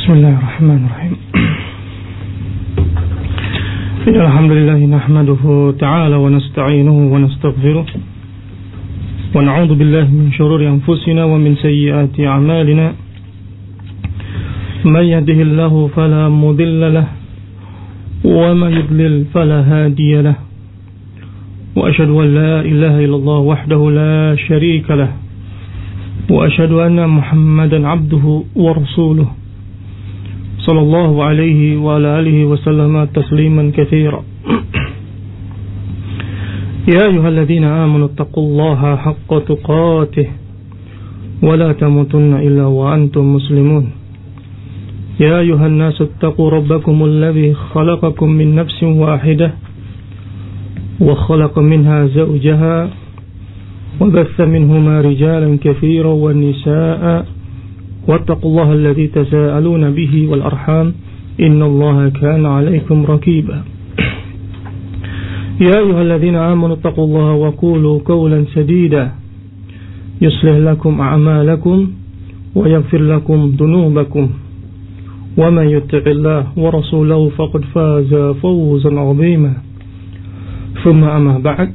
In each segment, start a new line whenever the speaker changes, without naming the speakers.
بسم الله الرحمن الرحيم إن الحمد لله نحمده تعالى ونستعينه ونستغفره ونعوذ بالله من شرور أنفسنا ومن سيئات أعمالنا من يهده الله فلا مضل له ومن يضلل فلا هادي له وأشهد أن لا إله إلا الله وحده لا شريك له وأشهد أن محمدا عبده ورسوله صلى الله عليه وعلى آله وسلم تسليما كثيرا يا أيها الذين آمنوا اتقوا الله حق تقاته ولا تموتن إلا وأنتم مسلمون يا أيها الناس اتقوا ربكم الذي خلقكم من نفس واحدة وخلق منها زوجها وبث منهما رجالا كثيرا والنساء واتقوا الله الذي تساءلون به والأرحام إن الله كان عليكم رقيبا يا أيها الذين آمنوا اتقوا الله وقولوا قولا سديدا يصلح لكم أعمالكم ويغفر لكم ذنوبكم ومن يطع الله ورسوله فقد فاز فوزا عظيما ثم أما بعد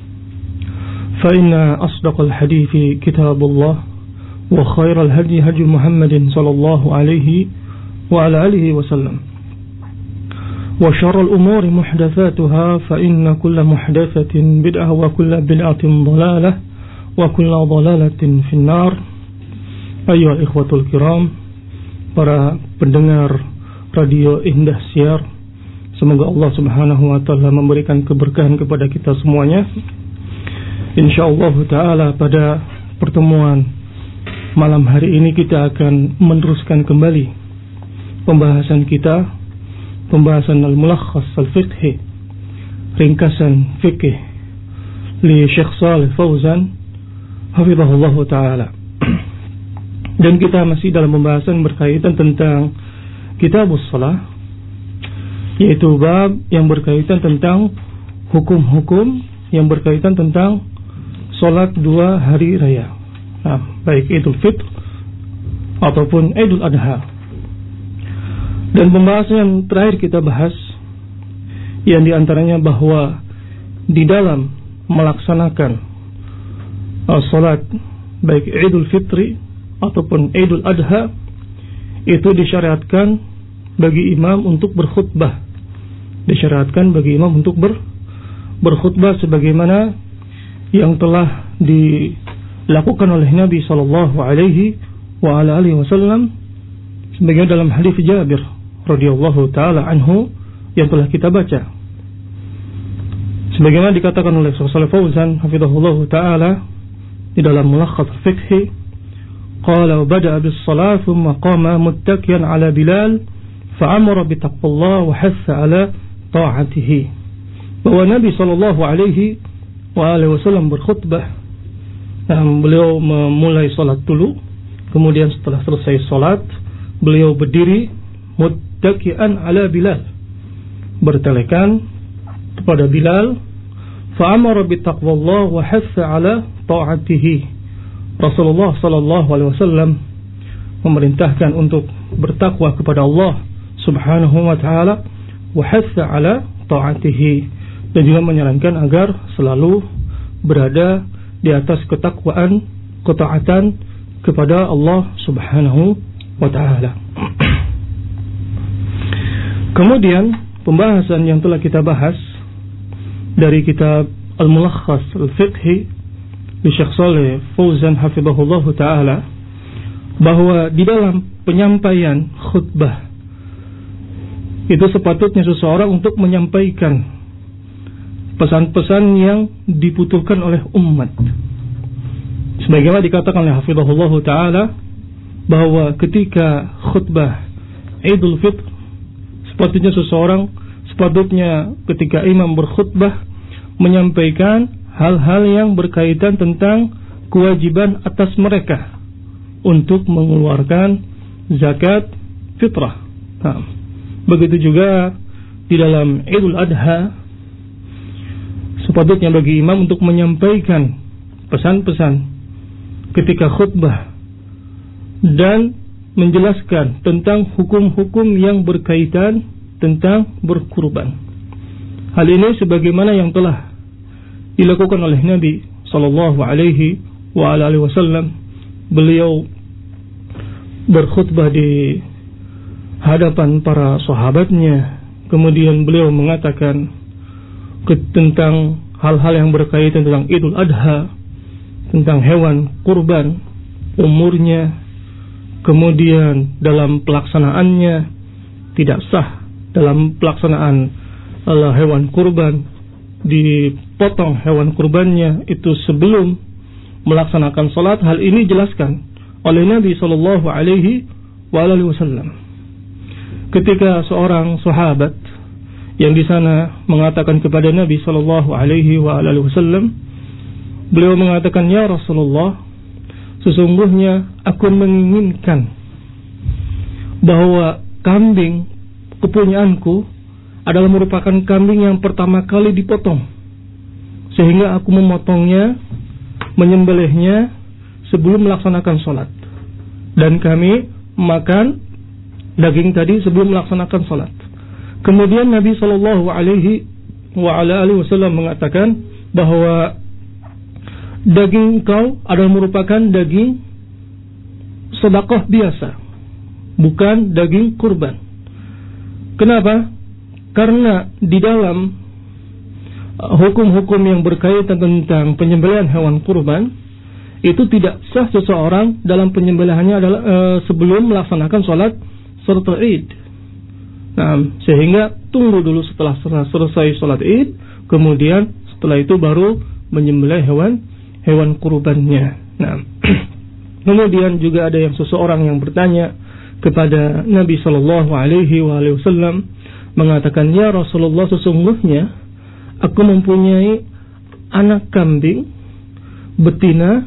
فإن أصدق الحديث كتاب الله وخير الهدي هدي محمد صلى الله عليه وعلى آله وسلم وشر الأمور محدثاتها فإن كل محدثة بدعة وكل بدعة ضلالة وكل ضلالة في النار. أيها الإخوة الكرام, para pendengar radio Indah Siar, semoga Allah Subhanahu wa taala memberikan keberkahan kepada kita semuanya. Insyaallah taala pada pertemuan malam hari ini kita akan meneruskan kembali pembahasan kita, pembahasan al-mulakhas al-fiqhi, ringkasan fikih li Syekh Shalih Fauzan hafizahullah taala. Dan kita masih dalam pembahasan berkaitan tentang kitabus shalah, yaitu bab yang berkaitan tentang hukum-hukum yang berkaitan tentang salat dua hari raya. Baik Idul Fitr ataupun Idul Adha. Dan pembahasan yang terakhir kita bahas, yang diantaranya bahwa di dalam melaksanakan salat baik Idul Fitri ataupun Idul Adha, itu disyariatkan bagi imam untuk berkhutbah. Disyariatkan bagi imam untuk berkhutbah sebagaimana yang telah dilakukan oleh Nabi sallallahu alaihi wa ala alihi wasallam sebagaimana dalam hadis Jabir radhiyallahu taala anhu yang telah kita baca. Sebagaimana dikatakan oleh Syekh Shalih Fauzan hafizahullahu taala di dalam mulakhas fiqhi, qala bada'a bis shalah thumma qama muttakiyan ala Bilal fa'amara bi taqwallah wa hassa ala ta'atihi. Bahwa Nabi sallallahu alaihi wa alihi wasallam berkhutbah. Beliau memulai salat dulu, kemudian setelah selesai salat beliau berdiri muttaki'an ala Bilal, bertelekan kepada Bilal, fa'amara bi taqwallah wa hassa ala ta'atihi. Rasulullah sallallahu alaihi wasallam memerintahkan untuk bertakwa kepada Allah Subhanahu wa taala, wa hassa ala ta'atihi, dan juga menyarankan agar selalu berada di atas ketakwaan, ketaatan kepada Allah Subhanahu wa taala. Kemudian pembahasan yang telah kita bahas dari kitab Al-Mulakhas Al-Fiqhi di Syekh Shalih Fauzan hafizahullah taala, bahwa di dalam penyampaian khutbah itu sepatutnya seseorang untuk menyampaikan pesan-pesan yang dibutuhkan oleh umat. Sebagaimana dikatakan oleh hafizahullah taala bahwa ketika khutbah Idul Fitr, sepatutnya ketika imam berkhutbah menyampaikan hal-hal yang berkaitan tentang kewajiban atas mereka untuk mengeluarkan zakat fitrah. Begitu juga di dalam Idul Adha, sepatutnya bagi imam untuk menyampaikan pesan-pesan ketika khutbah dan menjelaskan tentang hukum-hukum yang berkaitan tentang berkurban. Hal ini sebagaimana yang telah dilakukan oleh Nabi sallallahu alaihi wa alihi wasallam. Beliau berkhutbah di hadapan para sahabatnya, kemudian beliau mengatakan tentang hal-hal yang berkaitan tentang Idul Adha, tentang hewan kurban, umurnya, kemudian dalam pelaksanaannya tidak sah dalam pelaksanaan hewan kurban, dipotong hewan kurbannya itu sebelum melaksanakan salat. Hal ini dijelaskan oleh Nabi sallallahu alaihi wasallam. Ketika seorang sahabat yang di sana mengatakan kepada Nabi sallallahu alaihi wasallam, beliau mengatakan, "Ya Rasulullah, sesungguhnya aku menginginkan bahwa kambing kepunyaanku adalah merupakan kambing yang pertama kali dipotong, sehingga aku memotongnya, menyembelihnya sebelum melaksanakan sholat, dan kami makan daging tadi sebelum melaksanakan sholat." Kemudian Nabi Shallallahu Alaihi Wasallam mengatakan bahwa daging kau adalah merupakan daging sedekah biasa, bukan daging kurban. Kenapa? Karena di dalam hukum-hukum yang berkaitan tentang penyembelihan hewan kurban, itu tidak sah seseorang dalam penyembelihannya adalah sebelum melaksanakan sholat serta Id. Nah, sehingga tunggu dulu setelah selesai sholat Id, kemudian setelah itu baru menyembelih hewan kurbannya. Nah, kemudian juga ada yang seseorang yang bertanya kepada Nabi Shallallahu Alaihi Wasallam, mengatakan, "Ya Rasulullah, sesungguhnya aku mempunyai anak kambing betina,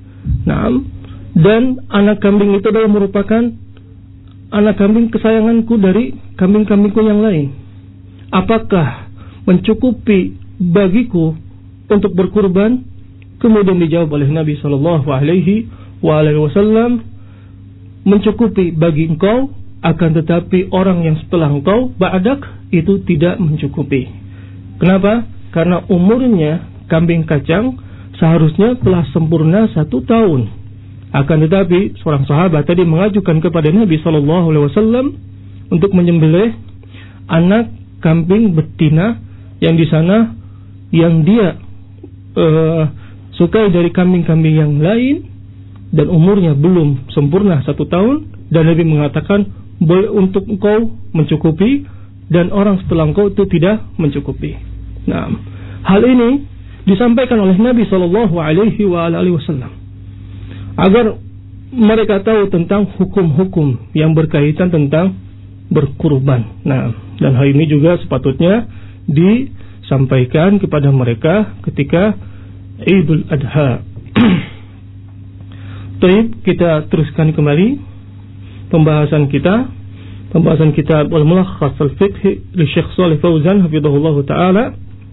dan anak kambing itu adalah merupakan anak kambing kesayanganku dari kambing-kambingku yang lain. Apakah mencukupi bagiku untuk berkurban?" Kemudian dijawab oleh Nabi Shallallahu Alaihi Wasallam, "Mencukupi bagi engkau, akan tetapi orang yang setelah engkau ba'dak itu tidak mencukupi." Kenapa? Karena umurnya kambing kacang seharusnya telah sempurna 1 tahun. Akan tetapi seorang sahabat tadi mengajukan kepada Nabi Shallallahu Alaihi Wasallam untuk menyembelih anak kambing betina yang di sana yang dia sukai dari kambing-kambing yang lain, dan umurnya belum sempurna 1 tahun, dan Nabi mengatakan boleh untuk engkau mencukupi dan orang setelah engkau itu tidak mencukupi. Nah, hal ini disampaikan oleh Nabi Shallallahu Alaihi Wasallam agar mereka tahu tentang hukum-hukum yang berkaitan tentang berkurban. Nah, dan hal ini juga sepatutnya disampaikan kepada mereka ketika Idul Adha. Baik, kita teruskan kembali pembahasan kitab Al-Mulakhas Al-Fiqh li Syekh Shalih Fauzan hafizahullah taala.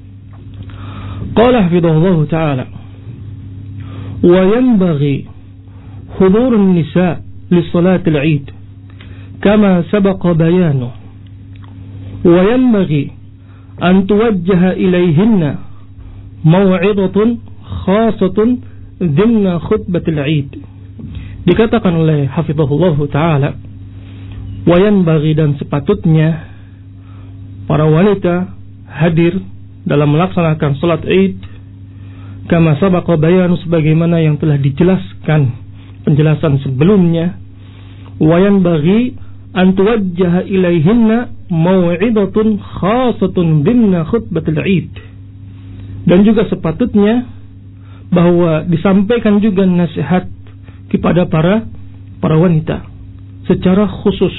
Qala hafizahullah taala, "Wa yanbaghi hudur an-nisa li salat al-Eid kama sabaqa bayanu, wa yanbaghi an tuwajjaha ilayhinna maw'idatun khasatun dhimna khutbatil Eid." Dikatakan oleh hafizahullah taala, wayan bagi, dan sepatutnya para wanita hadir dalam melaksanakan salat Id kama sabaqa bayanu, sebagaimana yang telah dijelaskan penjelasan sebelumnya. Wayan bagi an tuwajjaha ilaihinna mau'idatun khasatun dhimna khutbatil Eid, dan juga sepatutnya bahwa disampaikan juga nasihat kepada para wanita secara khusus,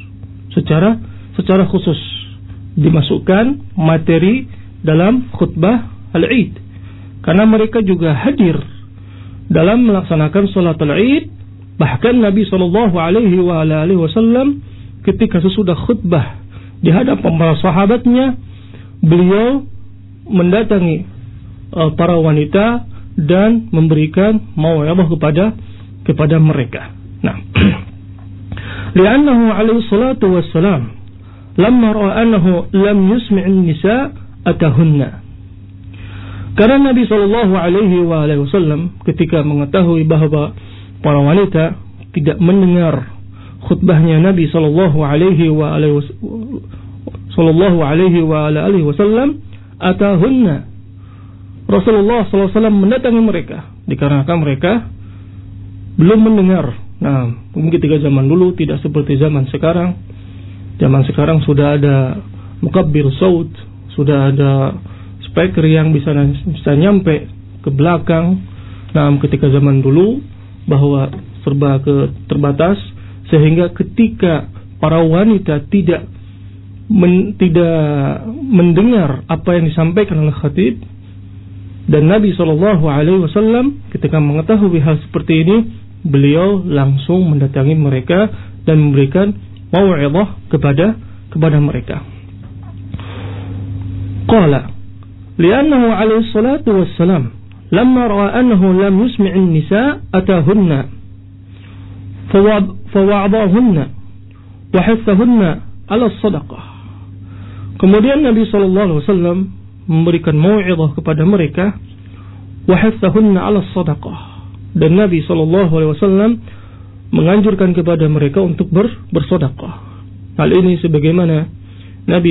dimasukkan materi dalam khutbah al-Eid, karena mereka juga hadir dalam melaksanakan salat al-Eid. Bahkan Nabi Shallallahu Alaihi Wasallam ketika sesudah khutbah di hadapan para sahabatnya, beliau mendatangi para wanita dan memberikan mau'izah kepada mereka. Nah, Li'annahu alaihi salatu wassalam lamma ra'a annahu lam yusmi'in nisa atahunna. Karena Nabi sallallahu alaihi wasallam ketika mengetahui bahwa para wanita tidak mendengar khutbahnya Nabi sallallahu alaihi wasallam, atahunna, Rasulullah sallallahu alaihi wasallam mendatangi mereka dikarenakan mereka belum mendengar. Nah, mungkin ketika zaman dulu tidak seperti zaman sekarang. Zaman sekarang sudah ada mukabbir saut, sudah ada speaker yang bisa nyampe ke belakang. Nah, ketika zaman dulu bahwa serba terbatas, sehingga ketika para wanita tidak mendengar apa yang disampaikan oleh khatib, dan Nabi SAW ketika mengetahui hal seperti ini, beliau langsung mendatangi mereka dan memberikan mau'izah kepada mereka. Qala li'annahu alaihi salatu wassalam lamma ra'a annahu lam yusmi'in nisa atahunna fawa'adahunna wa hathahunna ala sadaqah. Kemudian Nabi SAW memberikan mau'izah kepada mereka, wa hathahunna ala sadaqah, dan Nabi SAW menganjurkan kepada mereka untuk bersedekah. Hal ini sebagaimana Nabi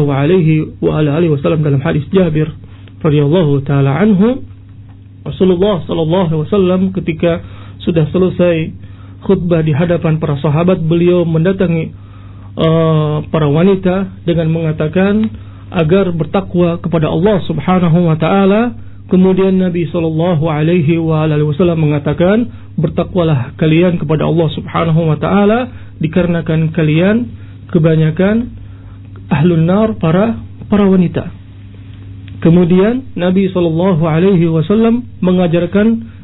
SAW dalam hadis Jabir radhiyallahu taala anhu, Rasulullah SAW ketika sudah selesai khutbah di hadapan para sahabat, beliau mendatangi para wanita dengan mengatakan agar bertakwa kepada Allah Subhanahu wa taala. Kemudian Nabi SAW mengatakan, bertakwalah kalian kepada Allah Subhanahu wa taala dikarenakan kalian kebanyakan ahlun nar, para wanita. Kemudian Nabi SAW mengajarkan,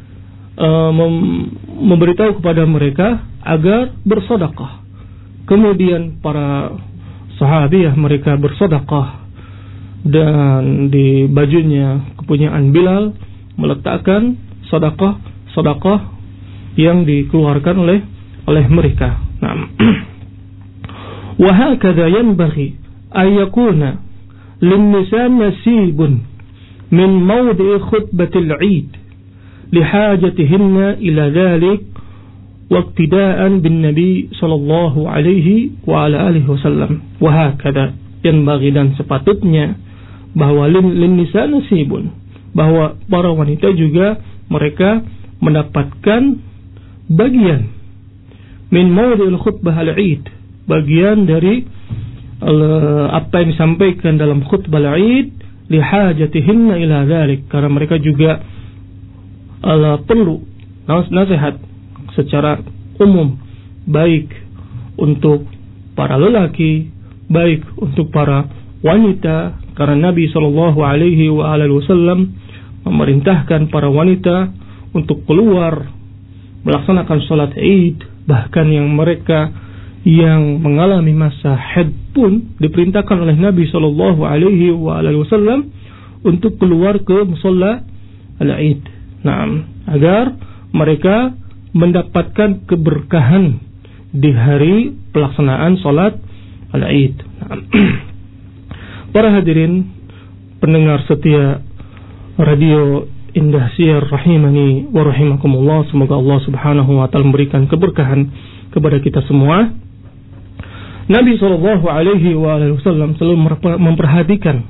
memberitahu kepada mereka agar bersedekah. Kemudian para sahabiah mereka bersedekah, dan di bajunya kepunyaan Bilal meletakkan sedekah yang dikeluarkan oleh mereka. Nah, wa hakadha yanbaghi ay yakuna lin-nisa nasibun min mawdi'i khutbatil 'id lihajatihinna ila dhalik wa iqtida'an bin nabi sallallahu alaihi wa ala alihi wasallam. Wa hakadha yanbaghi, dan sepatutnya bahwa lin-nisa nasibun, bahwa para wanita juga mereka mendapatkan bagian min mawdi'il khutbah al-'id, bagian dari apa yang disampaikan dalam khutbah al-'id, lihajatihinna ila dzalik, karena mereka juga perlu nasihat secara umum, baik untuk para lelaki, baik untuk para wanita, karena Nabi SAW memerintahkan para wanita untuk keluar melaksanakan sholat Id. Bahkan yang mereka yang mengalami masa haid pun diperintahkan oleh Nabi SAW untuk keluar ke musalla al-Id. Nah, agar mereka mendapatkan keberkahan di hari pelaksanaan sholat al-Id. Nah, para hadirin pendengar setia Radio Indah Siar rahimani wa rahimakumullah, semoga Allah Subhanahu wa taala memberikan keberkahan kepada kita semua. Nabi SAW selalu memperhatikan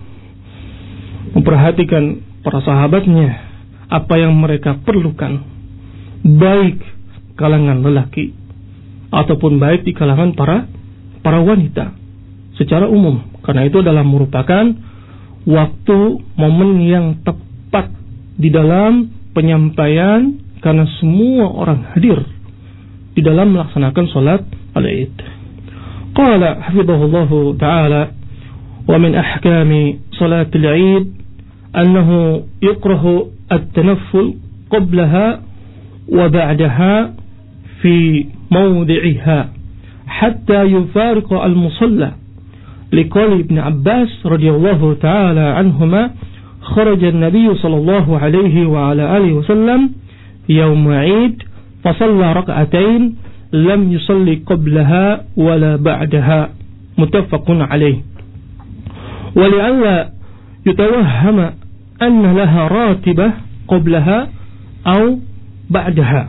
para sahabatnya, apa yang mereka perlukan, baik kalangan lelaki ataupun baik di kalangan para wanita secara umum. Karena itu adalah merupakan waktu momen yang tepat di dalam penyampaian, karena semua orang hadir di dalam melaksanakan salat al-Id. Qala hafizahullahu ta'ala, wa min ahkami salat al-Id annahu yukrahu at-tanafful qablaha wa ba'daha fi mawdi'iha hatta yufariqa al-musalla. لقول ابن عباس رضي الله تعالى عنهما خرج النبي صلى الله عليه وعلى آله وسلم يوم عيد فصلى ركعتين lam yusalli qablaha wala ba'daha, muttafaqun alaih. Wa li'alla yutawahhama anna laha ratibah qablaha au ba'daha.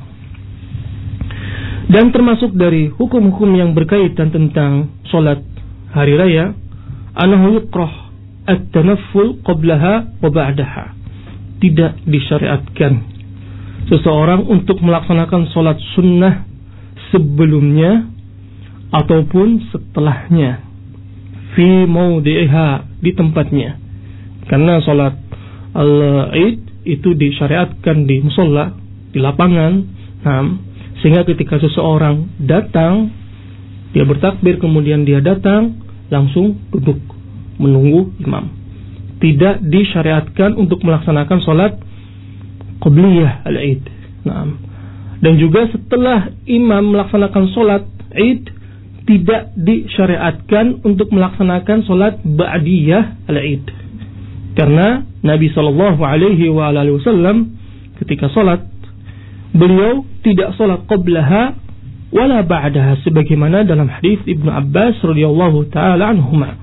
Dan termasuk dari hukum-hukum yang berkaitan tentang salat hari raya, annahu yukrah at-tanafful qablaha wa ba'daha. Tidak disyariatkan seseorang untuk melaksanakan salat sunnah sebelumnya ataupun setelahnya, fi mawdi'iha, di tempatnya. Karena salat al-Id itu disyariatkan di musalla, di lapangan. Sehingga ketika seseorang datang, dia bertakbir, kemudian dia datang langsung duduk menunggu imam. Tidak disyariatkan untuk melaksanakan salat qabliyah al-Id. Dan juga setelah imam melaksanakan salat Id, tidak disyariatkan untuk melaksanakan salat ba'diyah al-Id. Karena Nabi SAW ketika salat, beliau tidak salat qablaha wala ba'daha, sebagaimana dalam hadis Ibnu Abbas radhiyallahu taala anhuma.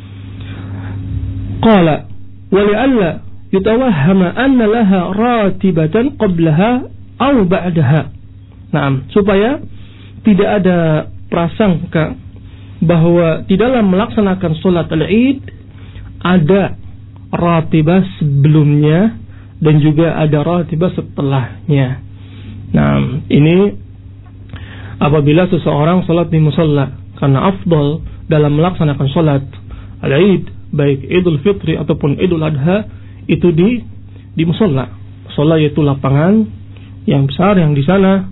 Qala wa li'alla yutawahhama anna laha ratibatan qablaha aw ba'daha. Supaya tidak ada prasangka bahwa di dalam melaksanakan salat al-Id ada ratibah sebelumnya dan juga ada ratibah setelahnya. Ini apabila seseorang salat di musalla, karena afdal dalam melaksanakan salat al-Id, baik Idul Fitri ataupun Idul Adha, itu di musalla. Musalla yaitu lapangan yang besar yang di sana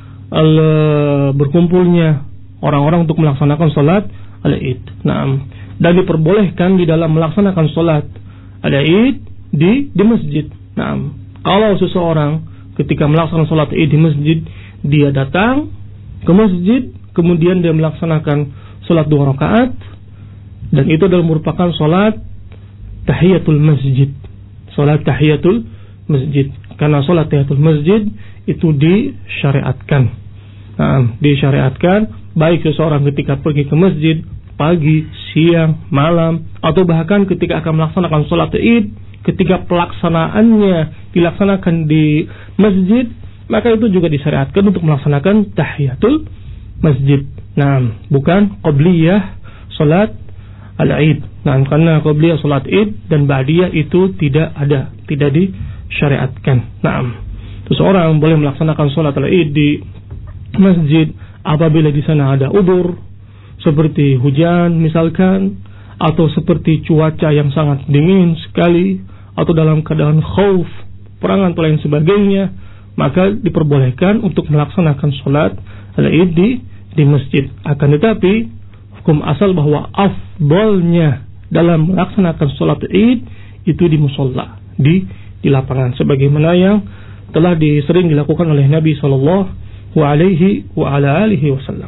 berkumpulnya orang-orang untuk melaksanakan salat al-Id. Dan diperbolehkan di dalam melaksanakan salat al-Id di masjid. Kalau seseorang ketika melaksanakan salat Id di masjid, dia datang ke masjid, kemudian dia melaksanakan salat 2 rakaat, dan itu adalah merupakan salat tahiyatul masjid. Salat tahiyatul masjid. Karena salat tahiyatul masjid itu disyariatkan. Disyariatkan baik seseorang ketika pergi ke masjid pagi, siang, malam, atau bahkan ketika akan melaksanakan salat Id, ketika pelaksanaannya dilaksanakan di masjid, maka itu juga disyariatkan untuk melaksanakan tahiyatul masjid. Bukan qabliyah salat al-Id. Karena qabliyah salat Id dan ba'diyah itu tidak ada, tidak disyariatkan. Seseorang boleh melaksanakan salat al-Id di masjid apabila di sana ada udzur, seperti hujan misalkan, atau seperti cuaca yang sangat dingin sekali, atau dalam keadaan khauf, perang atau lain sebagainya, maka diperbolehkan untuk melaksanakan salat al-Id di masjid. Akan tetapi hukum asal bahwa afdalnya dalam melaksanakan salat Id itu di musalla, di lapangan, sebagaimana yang telah sering dilakukan oleh Nabi sallallahu alaihi wa ala alihi wasallam.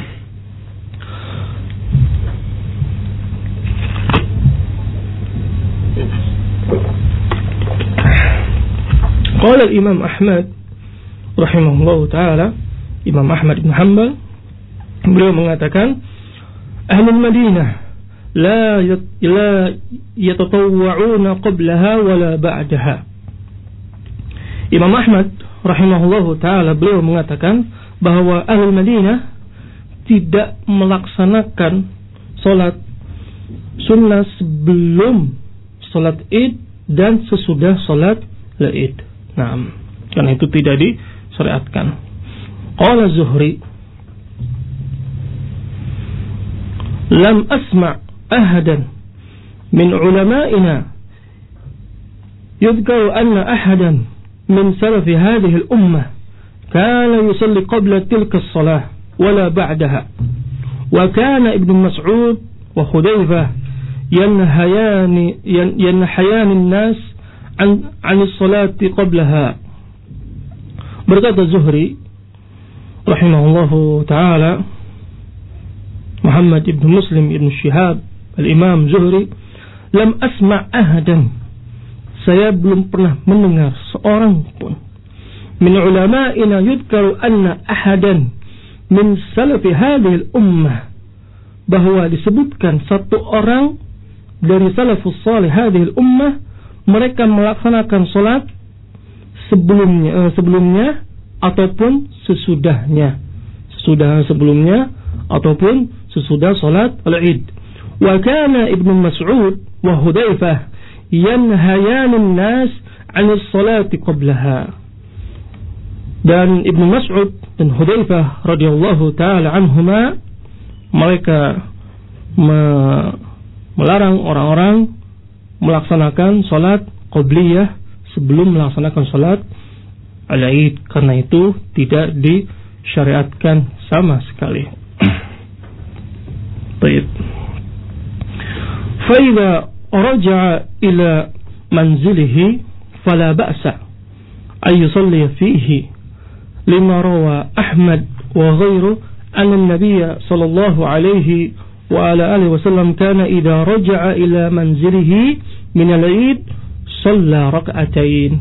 Qala al-Imam Ahmad rahimahullahu taala, Imam Ahmad bin Hanbal, beliau mengatakan, Ahlul Madinah la yatatawwa'una qablaha wala ba'daha. Imam Ahmad rahimahullahu taala beliau mengatakan bahwa Ahlul Madinah tidak melaksanakan salat sunnah sebelum salat Id dan sesudah salat Id. Karena itu tidak disyariatkan. Qala Zuhri, lam asma' ahadan min ulama'ina yudhkaru anna ahadan min salafi hadhihi al-ummah kana yusalli qabla tilka as-salah wala ba'daha, wa kana Ibn Mas'ud wa Hudzaifah yanhayani an-nas an as-salati qablaha. Berkata Zuhri rahimahullahu ta'ala, Muhammad ibn Muslim ibn Shihab al-Imam Zuhri, lam asma' ahadan, saya belum pernah mendengar seorang pun, min ulama'ina yudkaru anna ahadan, min salafi hadhil ummah, bahwa disebutkan satu orang dari salafus salih hadhil ummah, mereka melaksanakan salat sebelumnya ataupun sesudahnya, sebelumnya ataupun sesudah salat al-Id. Wa kana Ibnu Mas'ud wa Hudzaifah yanhayanun nas 'anil salati qablaha. Dan Ibnu Mas'ud dan Hudzaifah radhiyallahu taala anhuma, mereka melarang orang-orang melaksanakan salat qabliyah sebelum melaksanakan salat al-Id, karena itu tidak disyariatkan sama sekali. Baik. Fa idza raja'a ila manzilihi fala ba'sa ay yusalli fihi lima rawa Ahmad wa ghairuhu anna an-nabiy sallallahu alaihi wa ala alihi wasallam kana idza raja'a ila manzilihi min al-Eid shalla rak'atain.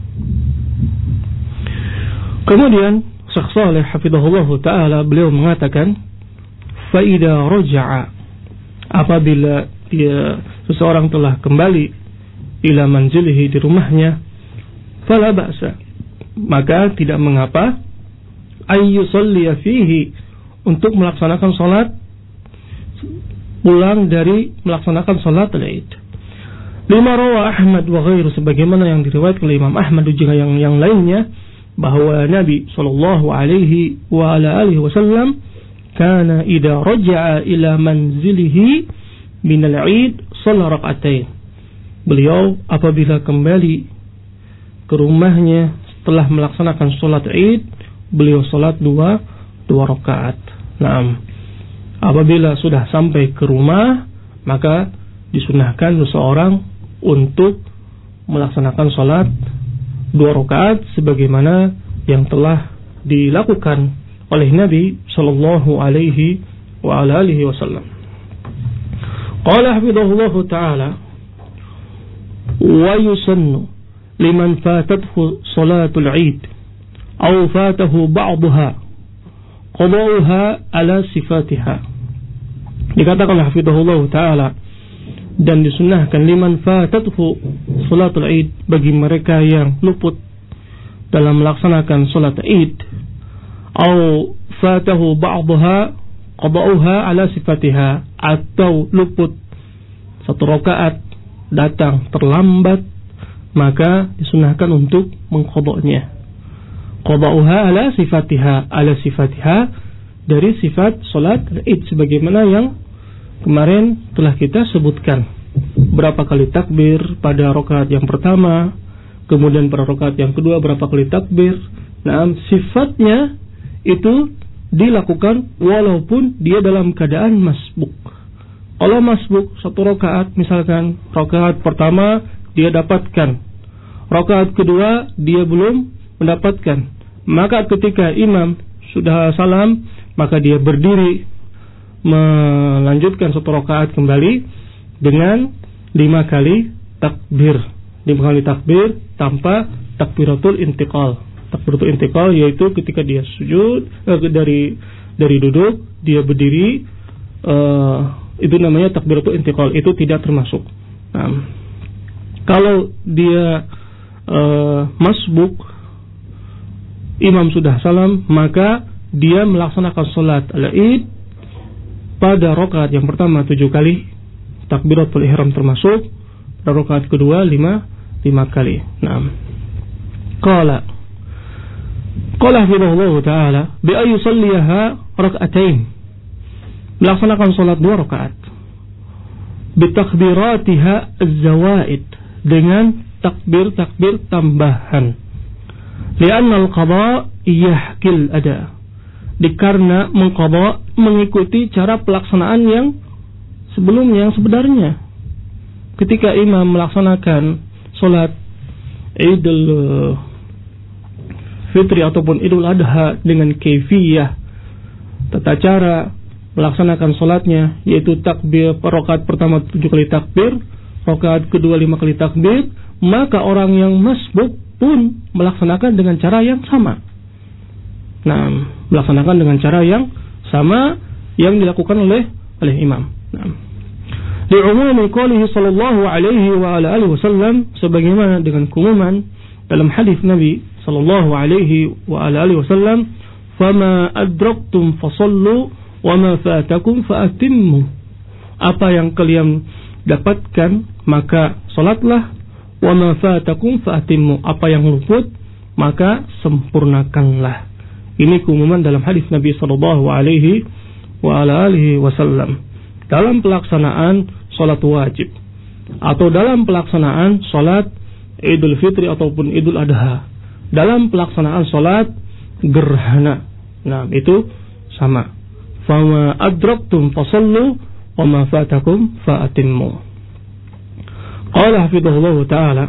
Kemudian Syekh Shalih hafizahullah taala beliau mengatakan, fa idza raja'a, apabila seseorang telah kembali ila manzilihi, di rumahnya, fala ba'sa, maka tidak mengapa ayyusalli fihi, untuk melaksanakan salat pulang dari melaksanakan salat al-Id. Lima rawa Ahmad wa ghairu, sebagaimana yang diriwayatkan oleh Imam Ahmad dan juga yang lainnya, bahwa Nabi sallallahu alaihi wa ala alihi wasallam kana idza raja'a ila manzilihi min al-Eid shalla rak'atain. Beliau apabila kembali ke rumahnya setelah melaksanakan salat Id, beliau salat dua rakaat. Naam. Apabila sudah sampai ke rumah, maka disunahkan seseorang untuk melaksanakan salat 2 rakaat sebagaimana yang telah dilakukan oleh Nabi sallallahu alaihi wa ala alihi wasallam. Qala hafizahullah taala, wa yusannu liman fatathu salatul Eid aw fatahu ba'daha qada'uha ala sifatiha. Dikatakan oleh hafizahullah taala, dan disunahkan liman fatathu salatul Eid, bagi mereka yang luput dalam melaksanakan salat Id, atau fatahu ba'daha qada'uha ala sifatiha, atau luput 1 rakaat datang terlambat, maka disunahkan untuk mengqada'nya. Qada'uha ala sifatiha, dari sifat salat Id, sebagaimana yang kemarin telah kita sebutkan. Berapa kali takbir pada rakaat yang pertama, kemudian pada rakaat yang kedua berapa kali takbir. Nah, sifatnya itu dilakukan walaupun dia dalam keadaan masbuk. Kalau masbuk 1 rakaat, misalkan rakaat pertama dia dapatkan, rakaat kedua dia belum mendapatkan, maka ketika imam sudah salam, maka dia berdiri melanjutkan 1 rakaat kembali dengan 5 kali takbir. 5 kali takbir tanpa takbiratul intiqal. Takbiratul intiqal yaitu ketika dia sujud, dari duduk dia berdiri, itu namanya takbiratul intiqal, itu tidak termasuk. Nah, kalau dia masbuk, imam sudah salam, maka dia melaksanakan salat al-Id pada rakaat yang pertama 7 kali takbiratul ihram termasuk, pada rakaat kedua 5 kali. Naam. Qala hafizahullah taala bi ay yusalliha rak'atain, melaksanakan salat 2 rakaat, bi takbiratiha az-zawaid, dengan takbir tambahan. Li'anna al-qada yahkil ada, dikarena mengqada mengikuti cara pelaksanaan yang sebelumnya, yang sebenarnya. Ketika imam melaksanakan salat Idul Fitri ataupun Idul Adha dengan kaifiyah, tata cara melaksanakan salatnya, yaitu takbir rakaat pertama 7 kali takbir, rakaat kedua 5 kali takbir, maka orang yang masbuk pun melaksanakan dengan cara yang sama. Nah, melaksanakan dengan cara yang sama yang dilakukan oleh imam. Nah, di umum qoulihi sallallahu alaihi wa ala alihi wasallam, sebagaimana dengan keumuman dalam hadis Nabi sallallahu alaihi wa ala alihi wasallam, fama adraktum fasallu wa ma fatakum faatimmu. Apa yang kalian dapatkan maka salatlah, wa ma fatakum faatimmu. Apa yang luput maka sempurnakanlah. Ini keumuman dalam hadis Nabi sallallahu alaihi wa ala alihi wasallam dalam pelaksanaan salat wajib atau dalam pelaksanaan salat Idul Fitri ataupun Idul Adha, dalam pelaksanaan salat gerhana. Nah, itu sama. Fama adraktum fasallu wa ma fatakum faatimmu. Qala hafidhahullah ta'ala,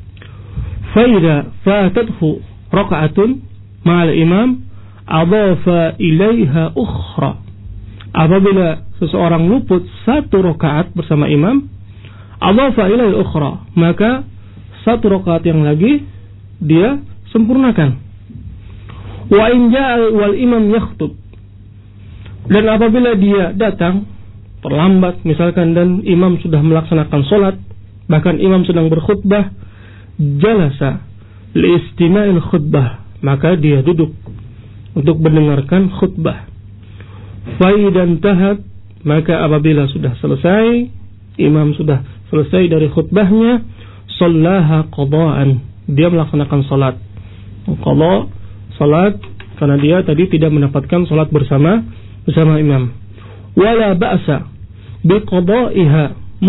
fa idza fatathu raka'atun ma'al imam adhafa ilaiha ukhra. Apabila seseorang luput satu rakaat bersama imam, adhafa ilaiha ukhra, maka satu rakaat yang lagi dia sempurnakan. Wa in ja'a wal imam yakhtub, dan apabila dia datang terlambat misalkan dan imam sudah melaksanakan salat, bahkan imam sedang berkhutbah, jalasa li istima'il khutbah, maka dia duduk untuk mendengarkan khutbah. Fa idan tahat, maka apabila sudah selesai, imam sudah selesai dari khutbahnya, shallaha qada'an, dia melaksanakan salat qada, salat karena dia tadi tidak mendapatkan salat bersama imam. Wala ba'sa biqada'iha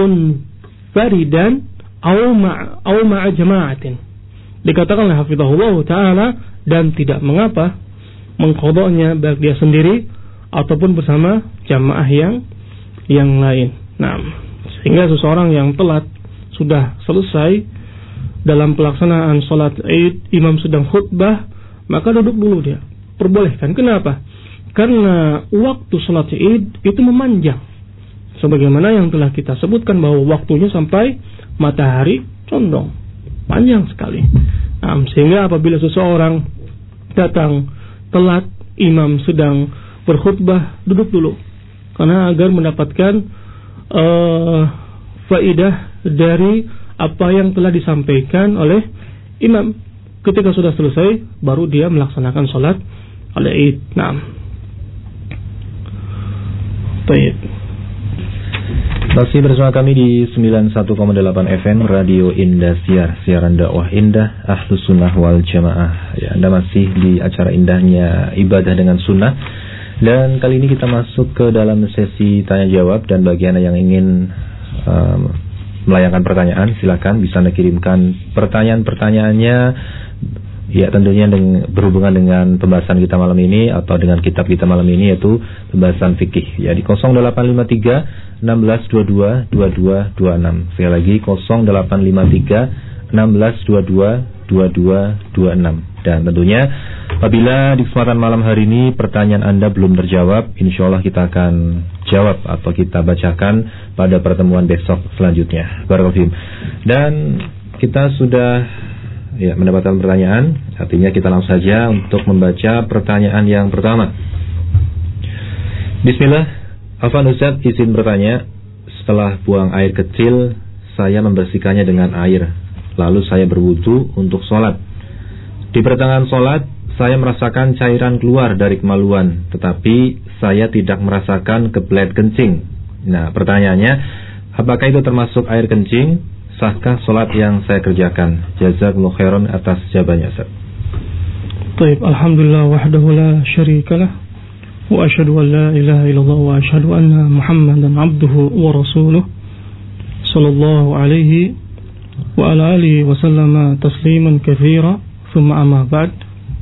munfaridan aw ma'a jama'atin. Dikatakan oleh hafizahullah ta'ala, dan tidak mengapa mengqadanya baik dia sendiri ataupun bersama jamaah yang lain. Nah, sehingga seseorang yang telat sudah selesai dalam pelaksanaan salat Id, imam sedang khutbah, maka duduk dulu dia. Perbolehkan. Kenapa? Karena waktu salat Id itu memanjang. Sebagaimana yang telah kita sebutkan bahwa waktunya sampai matahari condong. Panjang sekali. Nah, sehingga apabila seseorang datang telat, imam sedang berkhutbah, duduk dulu. Karena agar mendapatkan faidah dari apa yang telah disampaikan oleh imam. Ketika sudah selesai, baru dia melaksanakan salat Id. Nah, baik.
Masih bersama kami di 91,8 FM Radio Indosiar, siaran dakwah indah Ahlus Sunnah wal Jamaah. Ya, Anda masih di acara indahnya ibadah dengan sunnah. Dan kali ini kita masuk ke dalam sesi tanya jawab, dan bagi Anda yang ingin melayangkan pertanyaan, silakan bisa Anda kirimkan pertanyaan-pertanyaannya. Ya, tentunya berhubungan dengan pembahasan kita malam ini atau dengan kitab kita malam ini, yaitu pembahasan fikih. Ya, di 0853 1622 2226. Sekali lagi 0853 1622 2226. Dan tentunya apabila di kesempatan malam hari ini pertanyaan Anda belum terjawab, insyaallah kita akan jawab atau kita bacakan pada pertemuan besok selanjutnya. Barakallahu fiikum. Dan kita sudah mendapatkan pertanyaan, artinya kita langsung saja untuk membaca pertanyaan yang pertama. Bismillah, Afwan Ustaz, izin bertanya, setelah buang air kecil, saya membersihkannya dengan air, lalu saya berwudu untuk sholat. Di pertengahan sholat, saya merasakan cairan keluar dari kemaluan, tetapi saya tidak merasakan kebelet kencing. Nah, pertanyaannya, apakah itu termasuk air kencing? Sahkah sholat yang saya kerjakan? Jazakumullah khairan atas jawabannya, Ustaz.
Baik, alhamdulillah wahdahu la syarikalah, wa asyhadu an la ilaha illallah, wa asyhadu anna Muhammadan abduhu wa rasuluh, sallallahu alaihi wa ala alihi wa sallama tasliman katsira, thumma amma ba'd.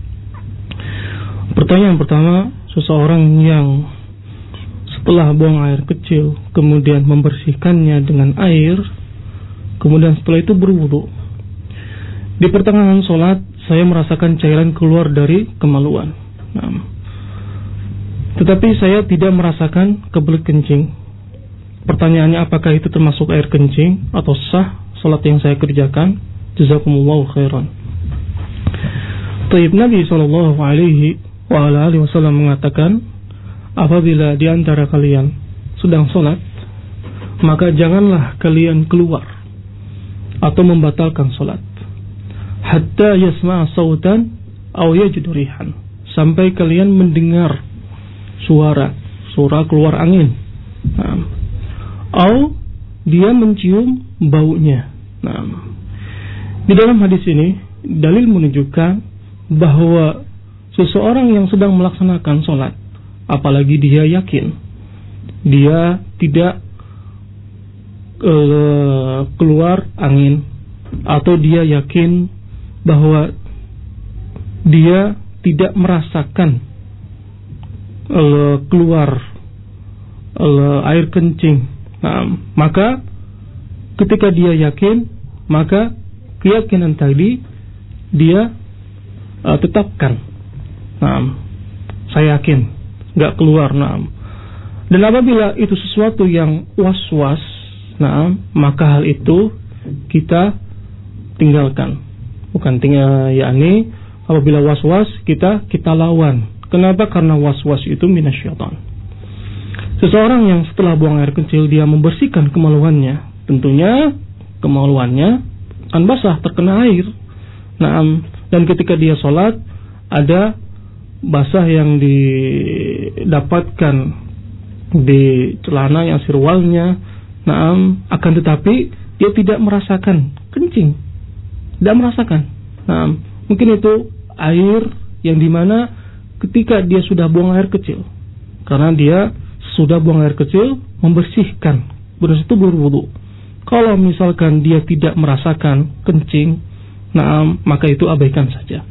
Pertanyaan pertama, seseorang yang setelah buang air kecil kemudian membersihkannya dengan air, kemudian setelah itu berwudu. Di pertengahan sholat, saya merasakan cairan keluar dari kemaluan. Nah, tetapi saya tidak merasakan kebelet kencing. Pertanyaannya, apakah itu termasuk air kencing atau sah sholat yang saya kerjakan? Jazakumullahu khairan. Taib, Nabi wa ala alihi wasallam mengatakan, apabila di antara kalian sedang sholat, maka janganlah kalian keluar atau membatalkan sholat hatta yasma'a sautan aw yajidu rihan, sampai kalian mendengar suara keluar angin, atau dia mencium baunya. Di dalam hadis ini dalil menunjukkan bahwa seseorang yang sedang melaksanakan sholat, apalagi dia yakin dia tidak keluar angin, atau dia yakin bahwa dia tidak merasakan keluar air kencing, maka ketika dia yakin, maka keyakinan tadi dia tetapkan, saya yakin nggak keluar. Dan apabila itu sesuatu yang was-was, maka hal itu kita tinggalkan. Bukan tinggal, yakni apabila was-was kita lawan. Kenapa? Karena was-was itu minasyaitan. Seseorang yang setelah buang air kecil dia membersihkan kemaluannya, tentunya kemaluannya akan basah terkena air. Dan ketika dia sholat, ada basah yang didapatkan di celana yang sirwalnya, akan tetapi dia tidak merasakan kencing, tidak merasakan. Mungkin itu air yang dimana ketika dia sudah buang air kecil, karena dia sudah buang air kecil membersihkan, berarti itu berwudu. Kalau misalkan dia tidak merasakan kencing, maka itu abaikan saja.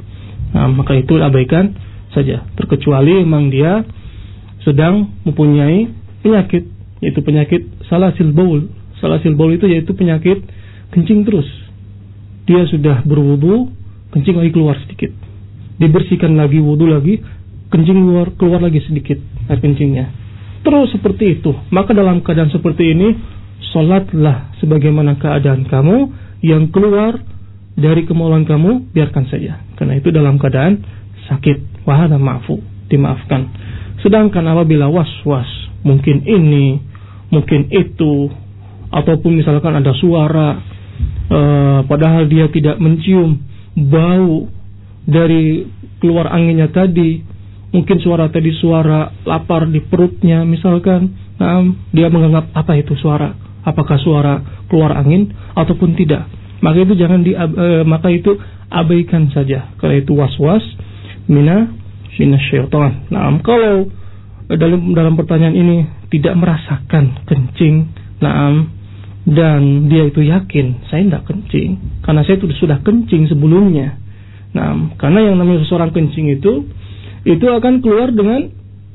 Terkecuali memang dia sedang mempunyai penyakit, yaitu penyakit salasil baul. Salasil baul itu yaitu penyakit kencing terus. Dia sudah berwudu, kencing lagi keluar sedikit, dibersihkan lagi, wudu lagi, kencing keluar lagi sedikit air kencingnya, terus seperti itu. Maka dalam keadaan seperti ini, sholatlah sebagaimana keadaan kamu, yang keluar dari kemaluan kamu biarkan saja, karena itu dalam keadaan sakit. Wahada ma'fu, dimaafkan. Sedangkan apabila was-was, mungkin ini, mungkin itu, ataupun misalkan ada suara, padahal dia tidak mencium bau dari keluar anginnya tadi, mungkin suara tadi suara lapar di perutnya misalkan, dia menganggap apa itu suara, apakah suara keluar angin ataupun tidak, maka itu maka itu abaikan saja, karena itu was-was minasyaitan. Kalau dalam pertanyaan ini tidak merasakan kencing, dan dia itu yakin saya tidak kencing, karena saya sudah kencing sebelumnya. Karena yang namanya seseorang kencing itu akan keluar dengan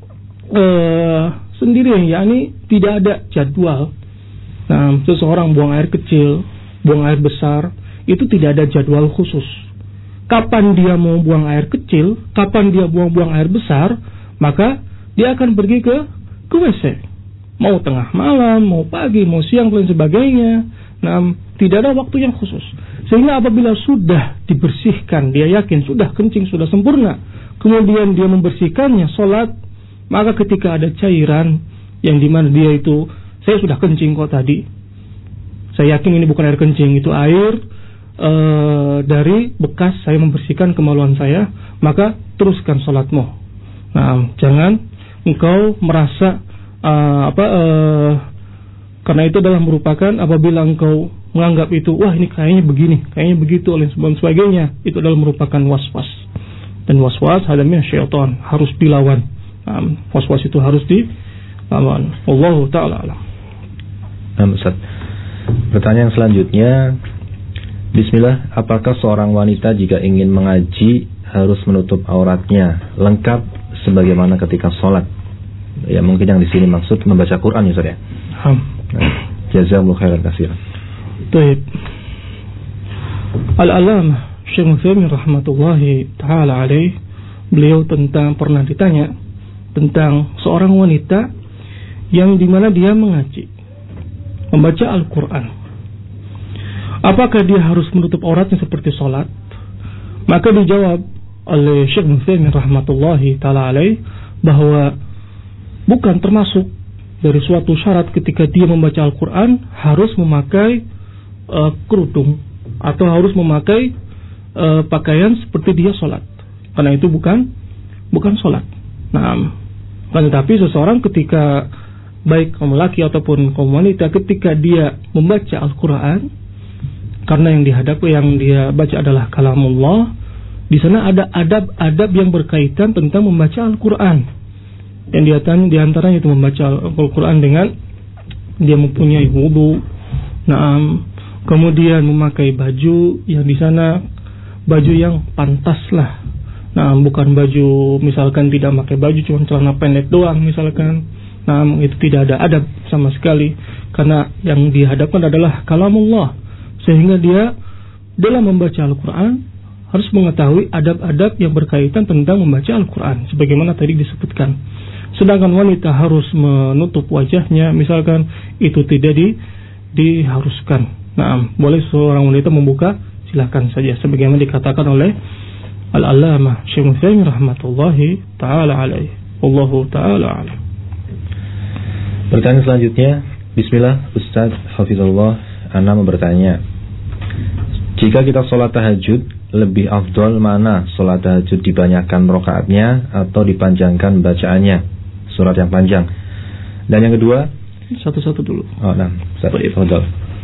sendiri, yakni tidak ada jadwal. Seseorang buang air kecil, buang air besar, itu tidak ada jadwal khusus. Kapan dia mau buang air kecil, kapan dia buang air besar, maka dia akan pergi ke WC. Mau tengah malam, mau pagi, mau siang, dan sebagainya. Tidak ada waktu yang khusus. Sehingga apabila sudah dibersihkan, dia yakin sudah kencing, sudah sempurna, kemudian dia membersihkannya, sholat, maka ketika ada cairan yang dimana dia itu, saya sudah kencing kok tadi, saya yakin ini bukan air kencing, itu air dari bekas saya membersihkan kemaluan saya, maka teruskan sholatmu. Jangan engkau merasa karena itu adalah merupakan apabila engkau menganggap itu, wah ini kayaknya begini, kayaknya begitu, oleh sebagainya, itu adalah merupakan was-was. Dan was-was hadamnya syaitan, harus dilawan. Was-was itu harus dilawan. Wallahu ta'ala alam.
Ustaz, pertanyaan selanjutnya, bismillah, apakah seorang wanita jika ingin mengaji harus menutup auratnya lengkap sebagaimana ketika sholat? Ya mungkin yang di sini maksud membaca Quran ya Ustaz ya. Jazakallahu khairan katsiran.
Baik. Al-Alamah Syekh Utsaimin rahmatullahi taala alaih, beliau pernah ditanya tentang seorang wanita yang dimana dia mengaji, membaca Al-Quran. Apakah dia harus menutup auratnya seperti sholat? Maka dijawab oleh Syekh Muhammad rahmatullahi taala alaih bahwa bukan termasuk dari suatu syarat ketika dia membaca Al-Quran harus memakai kerudung atau harus memakai pakaian seperti dia sholat, karena itu bukan sholat. Nah, tetapi seseorang ketika baik kaum laki ataupun kaum wanita ketika dia membaca Al-Quran, karena yang dia baca adalah kalamullah, di sana ada adab-adab yang berkaitan tentang membaca Al-Quran. Yang di antaranya itu membaca Al-Quran dengan dia mempunyai wudu, kemudian memakai baju yang di sana baju yang pantas lah. Nah, bukan baju misalkan tidak pakai baju cuma celana pendek doang misalkan. Nah, itu tidak ada adab sama sekali, karena yang dihadapkan adalah kalamullah, sehingga dia dalam membaca Al-Quran harus mengetahui adab-adab yang berkaitan tentang membaca Al-Quran sebagaimana tadi disebutkan. Sedangkan wanita harus menutup wajahnya misalkan, itu tidak diharuskan. Nah, boleh seorang wanita membuka, silakan saja sebagaimana dikatakan oleh Al-Allamah Syekh Muhammad rahmatullahi taala alaih. Wallahu taala alam.
Pertanyaan selanjutnya, bismillah Ustaz Hafizullah, ana mau bertanya, jika kita sholat tahajud, lebih afdol mana sholat tahajud dibanyakan rakaatnya atau dipanjangkan bacaannya, surat yang panjang? Dan yang kedua,
satu-satu dulu.
Oh, nah, afdol.